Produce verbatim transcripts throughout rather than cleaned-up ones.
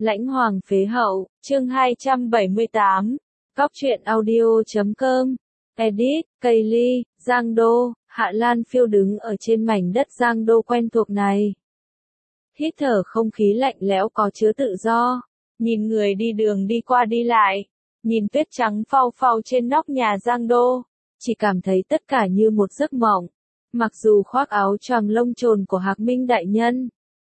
Lãnh Hoàng Phế Hậu, chương hai trăm bảy mươi tám, Cóc truyện audio chấm com, edit, Kaylee, Giang Đô, Hạ Lan Phiêu đứng ở trên mảnh đất Giang Đô quen thuộc này. Hít thở không khí lạnh lẽo có chứa tự do, nhìn người đi đường đi qua đi lại, nhìn tuyết trắng phau phau trên nóc nhà Giang Đô, chỉ cảm thấy tất cả như một giấc mộng. Mặc dù khoác áo choàng lông trồn của Hạc Minh đại nhân,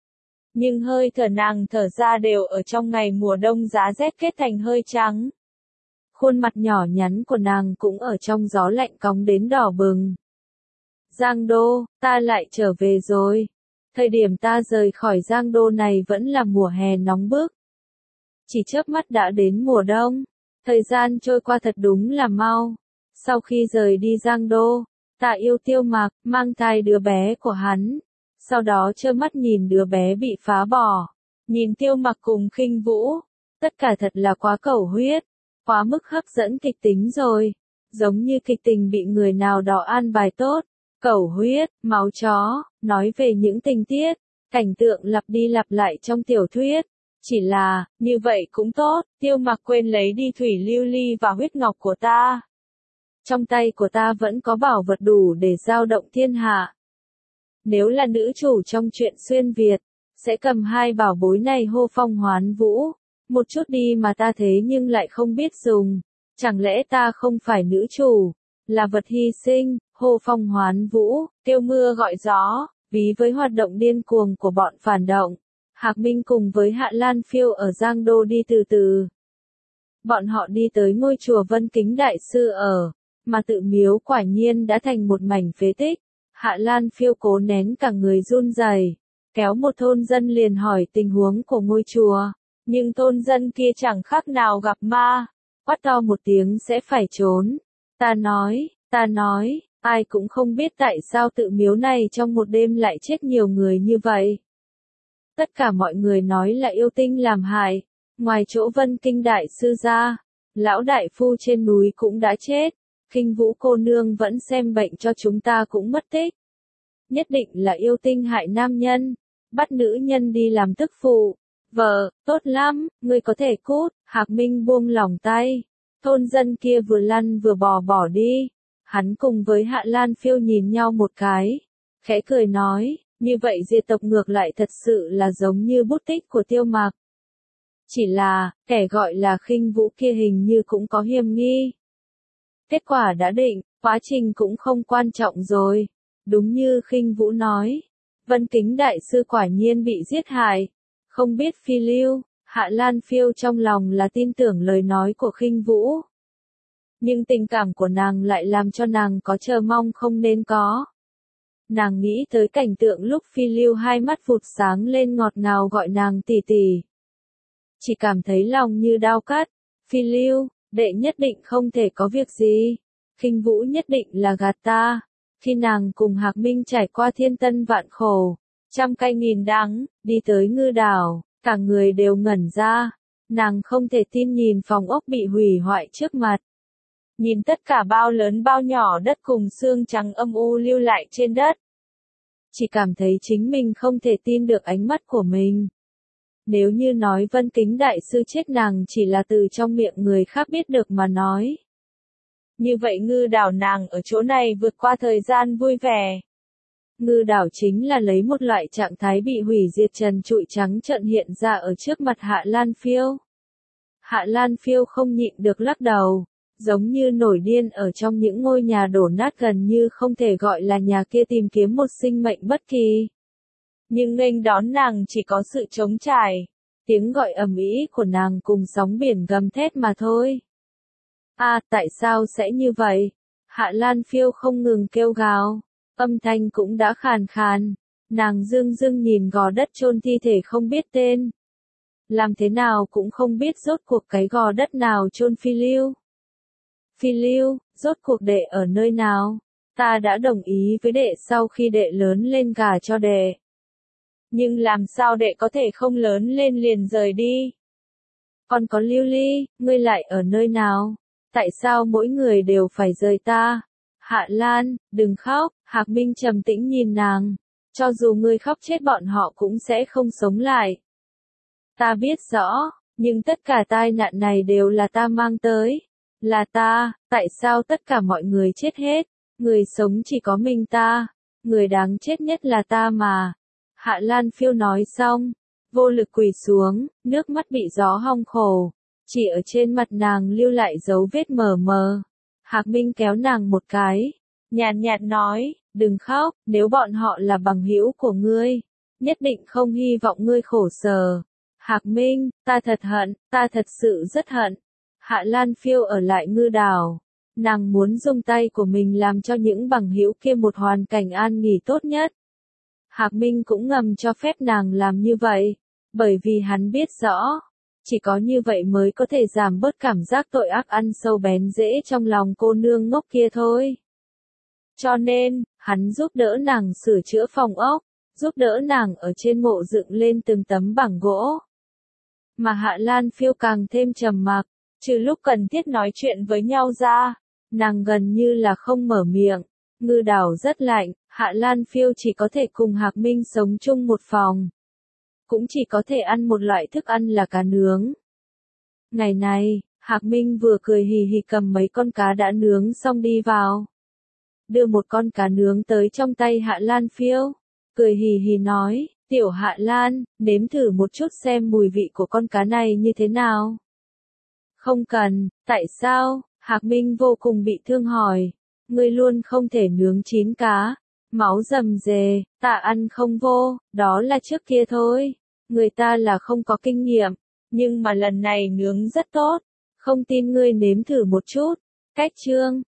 nhưng hơi thở nàng thở ra đều ở trong ngày mùa đông giá rét kết thành hơi trắng. Khuôn mặt nhỏ nhắn của nàng cũng ở trong gió lạnh cong đến đỏ bừng. Giang Đô, ta lại trở về rồi. Thời điểm ta rời khỏi Giang Đô này vẫn là mùa hè nóng bức. Chỉ chớp mắt đã đến mùa đông. Thời gian trôi qua thật đúng là mau. Sau khi rời đi Giang Đô, ta yêu Tiêu Mạc, mang thai đứa bé của hắn. Sau đó trơ mắt nhìn đứa bé bị phá bỏ. Nhìn Tiêu Mạc cùng Khinh Vũ. Tất cả thật là quá cầu huyết. Quá mức hấp dẫn kịch tính rồi. Giống như kịch tình bị người nào đó an bài tốt. Cẩu huyết, máu chó, nói về những tình tiết, cảnh tượng lặp đi lặp lại trong tiểu thuyết. Chỉ là, như vậy cũng tốt, Tiêu Mạc quên lấy đi thủy lưu ly và huyết ngọc của ta. Trong tay của ta vẫn có bảo vật đủ để giao động thiên hạ. Nếu là nữ chủ trong truyện xuyên Việt, sẽ cầm hai bảo bối này hô phong hoán vũ. Một chút đi mà ta thế nhưng lại không biết dùng. Chẳng lẽ ta không phải nữ chủ, là vật hy sinh, hô phong hoán vũ, kêu mưa gọi gió, ví với hoạt động điên cuồng của bọn phản động. Hạc Minh cùng với Hạ Lan Phiêu ở Giang Đô đi từ từ. Bọn họ đi tới ngôi chùa Vân Kính Đại Sư ở, mà tự miếu quả nhiên đã thành một mảnh phế tích. Hạ Lan Phiêu cố nén cả người run rẩy, kéo một thôn dân liền hỏi tình huống của ngôi chùa, nhưng thôn dân kia chẳng khác nào gặp ma, quát to một tiếng sẽ phải trốn. Ta nói, ta nói, ai cũng không biết tại sao tự miếu này trong một đêm lại chết nhiều người như vậy. Tất cả mọi người nói là yêu tinh làm hại, ngoài chỗ Vân Kinh Đại Sư ra, lão đại phu trên núi cũng đã chết, Khinh Vũ cô nương vẫn xem bệnh cho chúng ta cũng mất tích. Nhất định là yêu tinh hại nam nhân, bắt nữ nhân đi làm tức phụ. Vợ, tốt lắm, ngươi có thể cút. Hạc Minh buông lỏng tay. Thôn dân kia vừa lăn vừa bò bỏ đi. Hắn cùng với Hạ Lan Phiêu nhìn nhau một cái, khẽ cười nói, như vậy diệt tộc ngược lại thật sự là giống như bút tích của Tiêu Mạc. Chỉ là, kẻ gọi là Khinh Vũ kia hình như cũng có hiềm nghi. Kết quả đã định, quá trình cũng không quan trọng rồi. Đúng như Khinh Vũ nói, Vân Kính Đại Sư quả nhiên bị giết hại. Không biết phi lưu, Hạ Lan Phiêu trong lòng là tin tưởng lời nói của Khinh Vũ. Nhưng tình cảm của nàng lại làm cho nàng có chờ mong không nên có. Nàng nghĩ tới cảnh tượng lúc phi lưu hai mắt vụt sáng lên ngọt ngào gọi nàng tỷ tỷ. Chỉ cảm thấy lòng như đao cắt. Phi lưu, đệ nhất định không thể có việc gì. Khinh Vũ nhất định là gạt ta. Khi nàng cùng Hạc Minh trải qua thiên tân vạn khổ, trăm cay nghìn đắng, đi tới ngư đảo, cả người đều ngẩn ra. Nàng không thể tin nhìn phòng ốc bị hủy hoại trước mặt. Nhìn tất cả bao lớn bao nhỏ đất cùng xương trắng âm u lưu lại trên đất. Chỉ cảm thấy chính mình không thể tin được ánh mắt của mình. Nếu như nói Vân Kính Đại Sư chết nàng chỉ là từ trong miệng người khác biết được mà nói. Như vậy ngư đảo nàng ở chỗ này vượt qua thời gian vui vẻ. Ngư đảo chính là lấy một loại trạng thái bị hủy diệt trần trụi trắng trợn hiện ra ở trước mặt Hạ Lan Phiêu. Hạ Lan Phiêu không nhịn được lắc đầu. Giống như nổi điên ở trong những ngôi nhà đổ nát gần như không thể gọi là nhà kia tìm kiếm một sinh mệnh bất kỳ. Nhưng nghênh đón nàng chỉ có sự trống trải, tiếng gọi ầm ĩ của nàng cùng sóng biển gầm thét mà thôi. À, tại sao sẽ như vậy? Hạ Lan Phiêu không ngừng kêu gào, âm thanh cũng đã khàn khàn, nàng dưng dưng nhìn gò đất chôn thi thể không biết tên. Làm thế nào cũng không biết rốt cuộc cái gò đất nào chôn Phi Lưu. Phi Lưu, rốt cuộc đệ ở nơi nào? Ta đã đồng ý với đệ sau khi đệ lớn lên gả cho đệ. Nhưng làm sao đệ có thể không lớn lên liền rời đi? Còn có Lưu Ly, ngươi lại ở nơi nào? Tại sao mỗi người đều phải rời ta? Hạ Lan, đừng khóc. Hạc Minh trầm tĩnh nhìn nàng. Cho dù ngươi khóc chết bọn họ cũng sẽ không sống lại. Ta biết rõ, nhưng tất cả tai nạn này đều là ta mang tới. Là ta, tại sao tất cả mọi người chết hết? Người sống chỉ có mình ta, người đáng chết nhất là ta mà. Hạ Lan Phiêu nói xong, vô lực quỳ xuống, nước mắt bị gió hong khổ, chỉ ở trên mặt nàng lưu lại dấu vết mờ mờ. Hạc Minh kéo nàng một cái, nhàn nhạt nói, đừng khóc, nếu bọn họ là bằng hữu của ngươi, nhất định không hy vọng ngươi khổ sở. Hạc Minh, ta thật hận, ta thật sự rất hận. Hạ Lan Phiêu ở lại Ngư Đảo, nàng muốn dùng tay của mình làm cho những bằng hữu kia một hoàn cảnh an nghỉ tốt nhất. Hạc Minh cũng ngầm cho phép nàng làm như vậy, bởi vì hắn biết rõ, chỉ có như vậy mới có thể giảm bớt cảm giác tội ác ăn sâu bén rễ trong lòng cô nương ngốc kia thôi. Cho nên, hắn giúp đỡ nàng sửa chữa phòng ốc, giúp đỡ nàng ở trên mộ dựng lên từng tấm bảng gỗ. Mà Hạ Lan Phiêu càng thêm trầm mặc, trừ lúc cần thiết nói chuyện với nhau ra, nàng gần như là không mở miệng. Ngư Đảo rất lạnh, Hạ Lan Phiêu chỉ có thể cùng Hạc Minh sống chung một phòng. Cũng chỉ có thể ăn một loại thức ăn là cá nướng. Ngày này, Hạc Minh vừa cười hì hì cầm mấy con cá đã nướng xong đi vào. Đưa một con cá nướng tới trong tay Hạ Lan Phiêu. Cười hì hì nói, tiểu Hạ Lan, nếm thử một chút xem mùi vị của con cá này như thế nào. Không cần, tại sao? Hạc Minh vô cùng bị thương hỏi. Ngươi luôn không thể nướng chín cá. Máu rầm rề, ta ăn không vô, đó là trước kia thôi. Người ta là không có kinh nghiệm, nhưng mà lần này nướng rất tốt. Không tin ngươi nếm thử một chút. Cách chương